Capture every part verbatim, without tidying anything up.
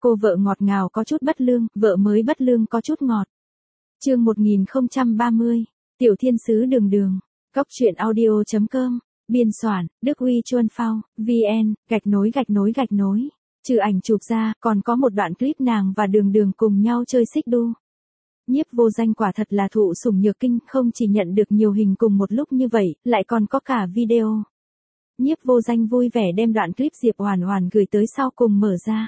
Cô vợ ngọt ngào có chút bất lương, vợ mới bất lương có chút ngọt. Chương một nghìn không trăm ba mươi. Tiểu thiên sứ đường đường. Góc truyện audio chấm com. Biên soạn, Đức Uy Chuân Phao, vn, gạch nối gạch nối gạch nối. Trừ ảnh chụp ra, còn có một đoạn clip nàng và đường đường cùng nhau chơi xích đu. Nhiếp Vô Danh quả thật là thụ sủng nhược kinh, không chỉ nhận được nhiều hình cùng một lúc như vậy, lại còn có cả video. Nhiếp Vô Danh vui vẻ đem đoạn clip Diệp Oản Oản gửi tới sau cùng mở ra.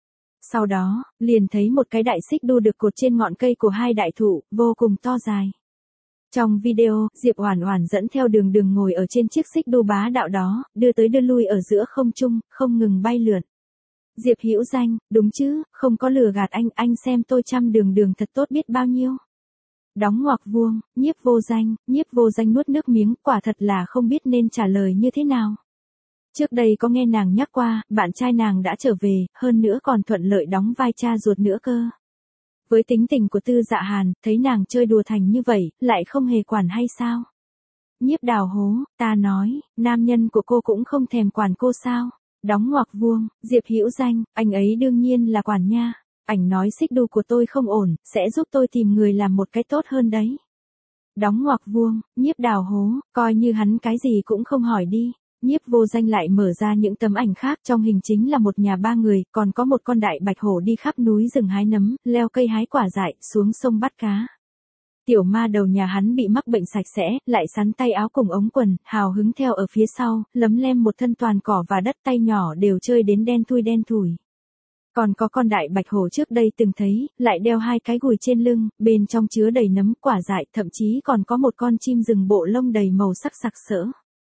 Sau đó, liền thấy một cái đại xích đu được cột trên ngọn cây của hai đại thụ, vô cùng to dài. Trong video, Diệp Oản Oản dẫn theo đường đường ngồi ở trên chiếc xích đu bá đạo đó, đưa tới đưa lui ở giữa không trung, không ngừng bay lượn. Diệp Hữu Danh, đúng chứ, không có lừa gạt anh, anh xem tôi chăm đường đường thật tốt biết bao nhiêu. Đóng ngoặc vuông, Nhiếp Vô Danh, Nhiếp Vô Danh nuốt nước miếng, quả thật là không biết nên trả lời như thế nào. Trước đây có nghe nàng nhắc qua, bạn trai nàng đã trở về, hơn nữa còn thuận lợi đóng vai cha ruột nữa cơ. Với tính tình của Tư Dạ Hàn, thấy nàng chơi đùa thành như vậy, lại không hề quản hay sao? Nhiếp Đào hố, ta nói, nam nhân của cô cũng không thèm quản cô sao? Đóng ngoặc vuông, Diệp Hữu Danh, anh ấy đương nhiên là quản nha. Ảnh nói xích đu của tôi không ổn, sẽ giúp tôi tìm người làm một cái tốt hơn đấy. Đóng ngoặc vuông, Nhiếp Đào hố, coi như hắn cái gì cũng không hỏi đi. Nhiếp Vô Danh lại mở ra những tấm ảnh khác, trong hình chính là một nhà ba người, còn có một con đại bạch hổ đi khắp núi rừng hái nấm, leo cây hái quả dại, xuống sông bắt cá. Tiểu ma đầu nhà hắn bị mắc bệnh sạch sẽ, lại sắn tay áo cùng ống quần, hào hứng theo ở phía sau, lấm lem một thân toàn cỏ và đất, tay nhỏ đều chơi đến đen thui đen thủi. Còn có con đại bạch hổ trước đây từng thấy, lại đeo hai cái gùi trên lưng, bên trong chứa đầy nấm quả dại, thậm chí còn có một con chim rừng bộ lông đầy màu sắc sặc sỡ.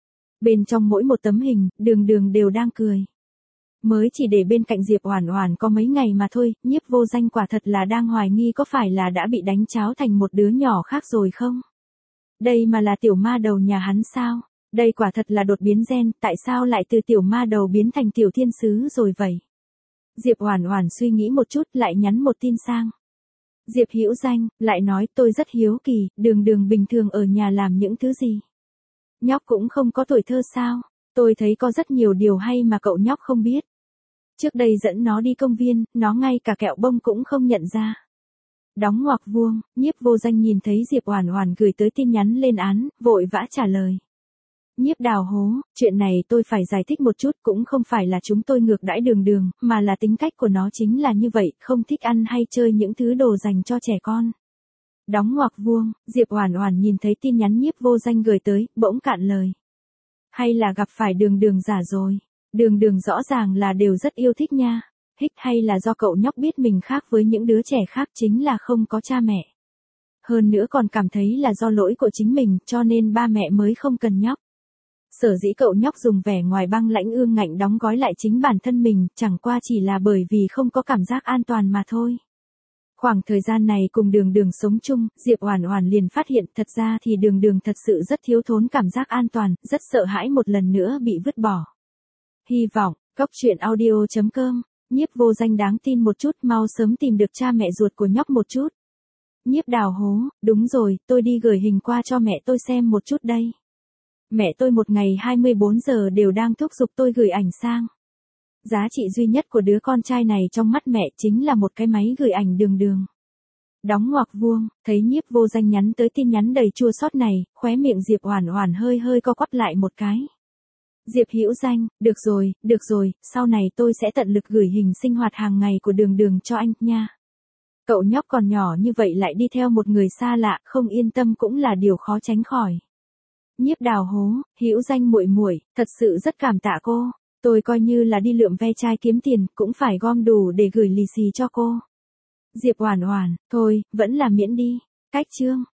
Bên trong mỗi một tấm hình, đường đường đều đang cười. Mới chỉ để bên cạnh Diệp Oản Oản có mấy ngày mà thôi, Nhiếp Vô Danh quả thật là đang hoài nghi có phải là đã bị đánh cháo thành một đứa nhỏ khác rồi không? Đây mà là tiểu ma đầu nhà hắn sao? Đây quả thật là đột biến gen, tại sao lại từ tiểu ma đầu biến thành tiểu thiên sứ rồi vậy? Diệp Oản Oản suy nghĩ một chút lại nhắn một tin sang. Diệp Hữu Danh, lại nói tôi rất hiếu kỳ, đường đường bình thường ở nhà làm những thứ gì? Nhóc cũng không có tuổi thơ sao? Tôi thấy có rất nhiều điều hay mà cậu nhóc không biết. Trước đây dẫn nó đi công viên, nó ngay cả kẹo bông cũng không nhận ra. Đóng ngoặc vuông, Nhiếp Vô Danh nhìn thấy Diệp Oản Oản gửi tới tin nhắn lên án, vội vã trả lời. Nhiếp Đào hố, chuyện này tôi phải giải thích một chút, cũng không phải là chúng tôi ngược đãi đường đường, mà là tính cách của nó chính là như vậy, không thích ăn hay chơi những thứ đồ dành cho trẻ con. Đóng ngoặc vuông, Diệp Oản Oản nhìn thấy tin nhắn Nhiếp Vô Danh gửi tới, bỗng cạn lời. Hay là gặp phải đường đường giả rồi, đường đường rõ ràng là đều rất yêu thích nha, hích hay là do cậu nhóc biết mình khác với những đứa trẻ khác chính là không có cha mẹ. Hơn nữa còn cảm thấy là do lỗi của chính mình cho nên ba mẹ mới không cần nhóc. Sở dĩ cậu nhóc dùng vẻ ngoài băng lãnh ương ngạnh đóng gói lại chính bản thân mình, chẳng qua chỉ là bởi vì không có cảm giác an toàn mà thôi. Khoảng thời gian này cùng đường đường sống chung, Diệp Oản Oản liền phát hiện thật ra thì đường đường thật sự rất thiếu thốn cảm giác an toàn, rất sợ hãi một lần nữa bị vứt bỏ. Hy vọng, góc truyện audio chấm com, Nhiếp Vô Danh đáng tin một chút, mau sớm tìm được cha mẹ ruột của nhóc một chút. Nhiếp Đào hố, đúng rồi, tôi đi gửi hình qua cho mẹ tôi xem một chút đây. Mẹ tôi một ngày hai mươi bốn giờ đều đang thúc giục tôi gửi ảnh sang. Giá trị duy nhất của đứa con trai này trong mắt mẹ chính là một cái máy gửi ảnh đường đường. Đóng ngoặc vuông, thấy Nhiếp Vô Danh nhắn tới tin nhắn đầy chua xót này, khóe miệng Diệp Oản Oản hơi hơi co quắp lại một cái. Diệp Hữu Danh, được rồi, được rồi, sau này tôi sẽ tận lực gửi hình sinh hoạt hàng ngày của đường đường cho anh, nha. Cậu nhóc còn nhỏ như vậy lại đi theo một người xa lạ, không yên tâm cũng là điều khó tránh khỏi. Nhiếp Đào hố, Hữu Danh muội muội, thật sự rất cảm tạ cô. Tôi coi như là đi lượm ve chai kiếm tiền, cũng phải gom đủ để gửi lì xì cho cô. Diệp Oản Oản, thôi, vẫn là miễn đi. Cách chương.